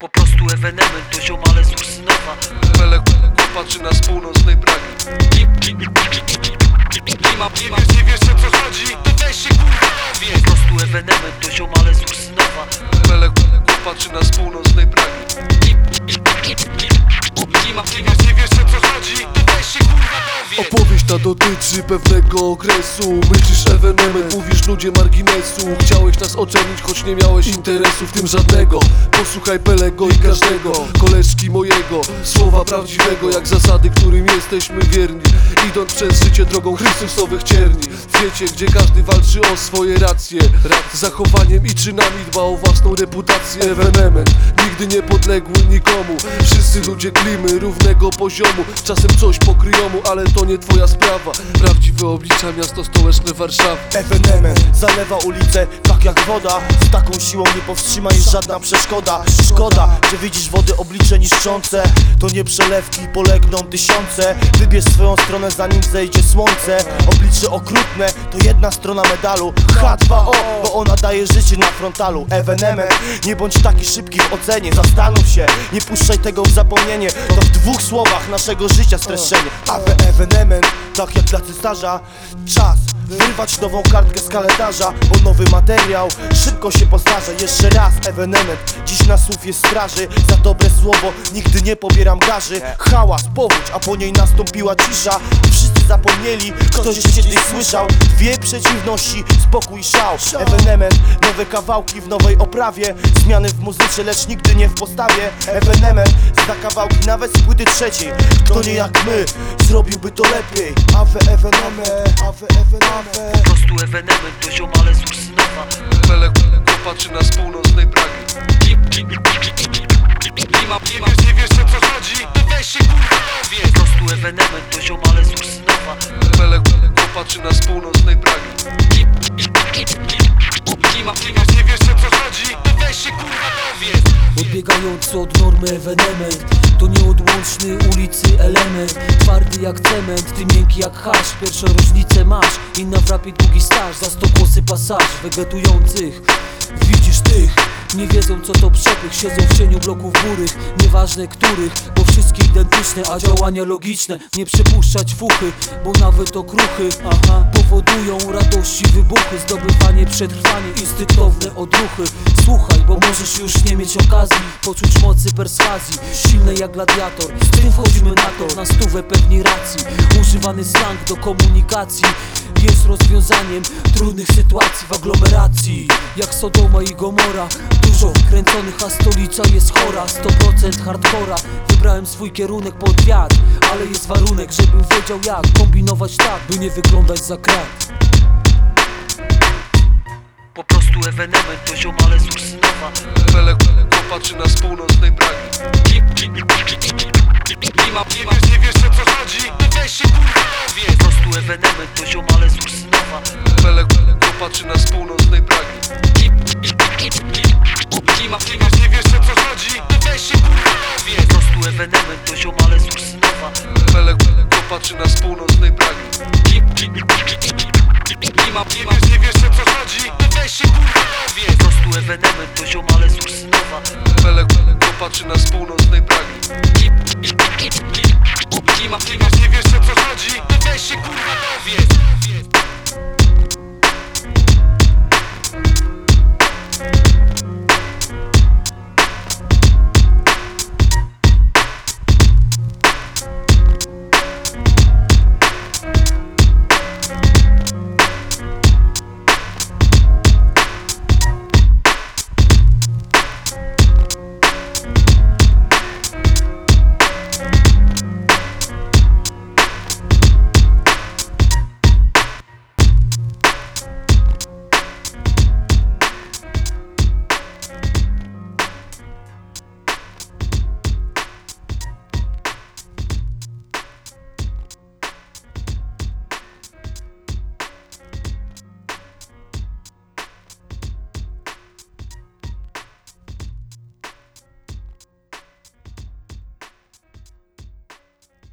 Po prostu ewenement to ziomale z Ursynowa. Belek patrzy na z północnej Pragi. Nie wiesz o co chodzi, to weź się kurwa dowiedz. Po prostu ewenement to ziomale z Ursynowa. Belek patrzy na z północnej Pragi. Nie wiesz o co chodzi, to weź się kurwa dowiedz. Opowieść ta dotyczy pewnego okresu. Myślisz ewenement, mówisz ludzie marginesu. Chciałeś nas oczernić, choć nie miałeś interesu w tym żadnego. Posłuchaj Pelego i każdego koleżki mojego, słowa prawdziwego jak zasady, którym jesteśmy wierni, idąc przez życie drogą Chrystusowych cierni. W świecie, gdzie każdy walczy o swoje racje, zachowaniem i czynami dba o własną reputację. Ewenement nigdy nie podległy nikomu. Wszyscy ludzie klimy równego poziomu. Czasem coś pokryjomu, ale to nie twoja sprawa. Prawdziwe oblicza miasto stołeczne Warszawa. Ewenement zalewa ulicę tak jak woda. Z taką siłą nie powstrzyma jej żadna przeszkoda. Szkoda, że widzisz wody oblicze niszczące. To nie przelewki, polegną tysiące. Wybierz swoją stronę zanim zejdzie słońce. Oblicze okrutne to jedna strona medalu. H2O, bo ona daje życie na frontalu. Ewenement, nie bądź taki szybki w ocenie. Zastanów się, nie puszczaj tego w zapomnienie. To w dwóch słowach naszego życia streszczenie. Ewenement, tak jak dla cesarza. Czas wyrwać nową kartkę z kalendarza, bo nowy materiał szybko się postarza. Jeszcze raz ewenement, dziś na słów jest straży. Za dobre słowo nigdy nie pobieram garzy. Hałas, powódź, a po niej nastąpiła cisza. Wszyscy zapomnieli, ktoś kiedyś słyszał. Dwie przeciwności, spokój i szał. Ewenement, nowe kawałki w nowej oprawie. Zmiany w muzyce, lecz nigdy nie w postawie. Ewenement, zna kawałki nawet z płyty trzeciej. Kto nie jak my, zrobiłby to lepiej. Ewenement. Po prostu ewenement to ziomale z Ursynowa. Belek patrzy na z północnej Pragi. Nie wiesz o co chodzi, to weź się kurwa dowiedz. Po prostu ewenement to ziomale z Ursynowa. Belek patrzy na z północnej Pragi. Nie wiesz o co chodzi, to weź się kurwa dowiedz. Odbiegający od normy ewenement to nieodłączny ulicy element. Twardy jak cement, ty miękki jak hasz. Pierwszą różnicę masz, inna w rapie długi staż. Za 100 głosy pasaż wegetujących. Widzisz tych, nie wiedzą co to przepych. Siedzą w cieniu bloków burych, nieważne których, bo wszystkie identyczne, a działania logiczne. Nie przepuszczać fuchy, bo nawet okruchy powodują radości wybuchy. Zdobywanie, przetrwanie, instynktowne odruchy. Słuchaj, bo możesz już nie mieć okazji poczuć mocy perswazji, silnej jak gladiator. Z tym wchodzimy na to, na stówę pewnej racji. Używany slang do komunikacji jest rozwiązaniem trudnych sytuacji w aglomeracji. Jak Sodoma i Gomora, dużo wkręconych, a stolica jest chora. 100% hardcora, wybrałem swój kierunek pod wiatr. Ale jest warunek, żebym wiedział jak kombinować tak, by nie wyglądać za krak. Po prostu ewenement to ziomale z Ursynowa. Belek patrzy na z północnej Pragi. Nie wiesz o co chodzi, to weź się kurwa dowiedz. Po prostu ewenement to ziomale z Ursynowa. Belek patrzy na z północnej Pragi. Nie wiesz o co chodzi, to weź się kurwa dowiedz. Po prostu ewenement to ziomale z Ursynowa. Belek patrzy na z północnej Pragi. Nie wiesz o co chodzi, to weź się kurwa dowiedz. Po prostu ewenement to ziomale z Ursynowa. Belek patrzy na z północnej Pragi.